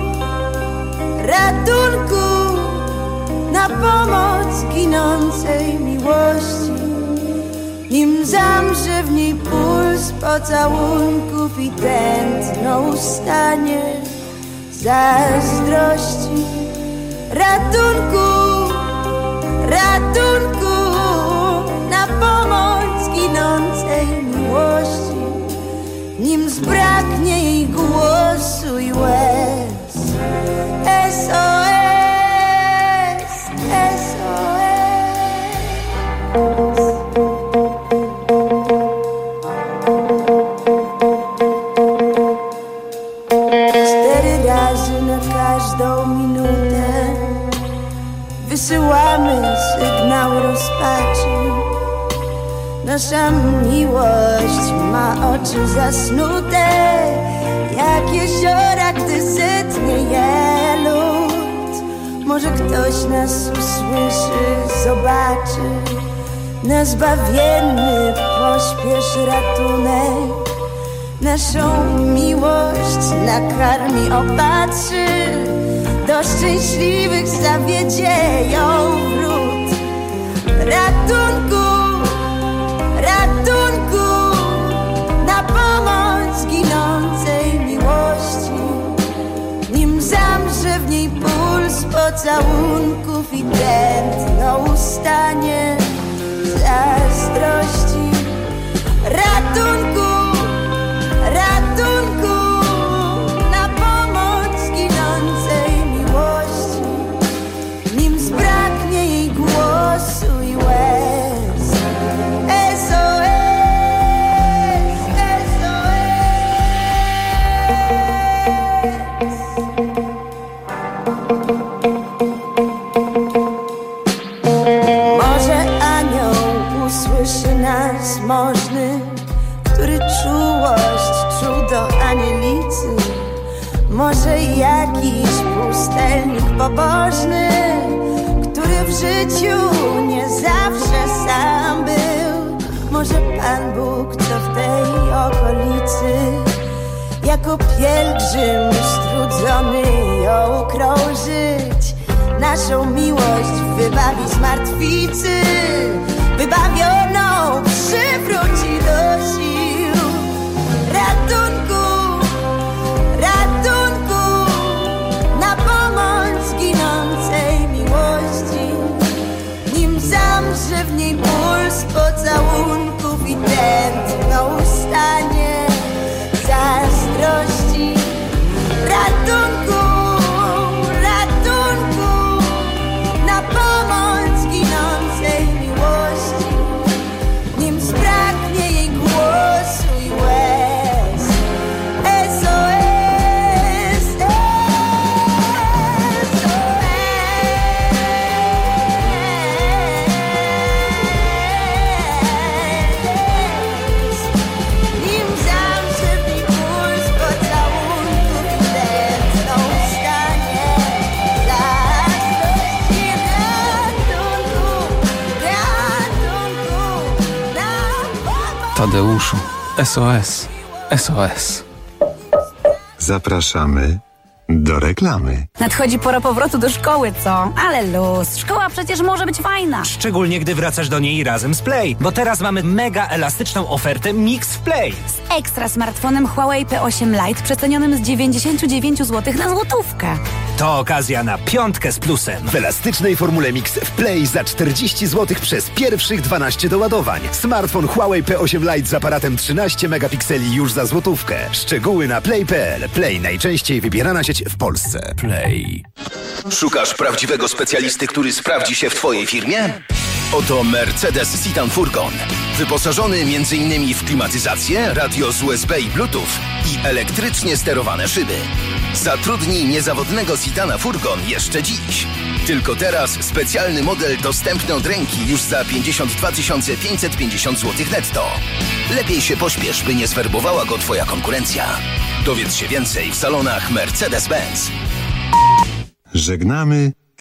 na pomoc ginącej miłości, nim zamrze w niej puls pocałunków i tętno ustanie zazdrości. Ratunku, na pomoc ginącej miłości, nim zbraknie jej głosu i łez. SOS. Wysyłamy sygnał rozpaczy. Nasza miłość ma oczy zasnute jak jeziora, gdy sytnie je lód. Może ktoś nas usłyszy, zobaczy. Na zbawienny pośpiesz ratunek. Naszą miłość nakarmi, opatrzy. Do szczęśliwych zawiedzie ją wrót. Ratunku, na pomoc ginącej miłości, nim zamrze w niej puls pocałunków i tętno ustanie zazdrości. Ratunku, na pomoc ginącej miłości, nim zbraknie jej głosu i łez. SOS. Może anioł usłyszy nas możny, który czułość czuł do anielicy. Może jakiś pustelnik pobożny, który w życiu nie zawsze sam był. Może Pan Bóg, co w tej okolicy, jako pielgrzym strudzony ją krążyć, naszą miłość wybawi z martwicy, wybawioną przywróci do sił. Ratunku, na pomoc ginącej miłości, nim zamrze w niej puls pocałunków i tętno ustanie zazdrości. Ratunku, na pomoc ginącej miłości, Tadeuszu, SOS, SOS. Zapraszamy do reklamy. Nadchodzi pora powrotu do szkoły, co? Ale luz, szkoła przecież może być fajna. Szczególnie gdy wracasz do niej razem z Play, bo teraz mamy mega elastyczną ofertę Mix w Play. Z ekstra smartfonem Huawei P8 Lite przecenionym z 99 zł na złotówkę. To okazja na 5 z plusem. W elastycznej formule Mix w Play za 40 zł przez pierwszych 12 doładowań. Smartfon Huawei P8 Lite z aparatem 13 megapikseli już za złotówkę. Szczegóły na play.pl. Play, najczęściej wybierana sieć w Polsce. Play. Szukasz prawdziwego specjalisty, który sprawdzi się w Twojej firmie? Oto Mercedes Citan Furgon. Wyposażony m.in. w klimatyzację, radio z USB i Bluetooth i elektrycznie sterowane szyby. Zatrudnij niezawodnego Citana Furgon jeszcze dziś. Tylko teraz specjalny model dostępny od ręki już za 52 550 zł netto. Lepiej się pośpiesz, by nie zwerbowała go Twoja konkurencja. Dowiedz się więcej w salonach Mercedes-Benz. Żegnamy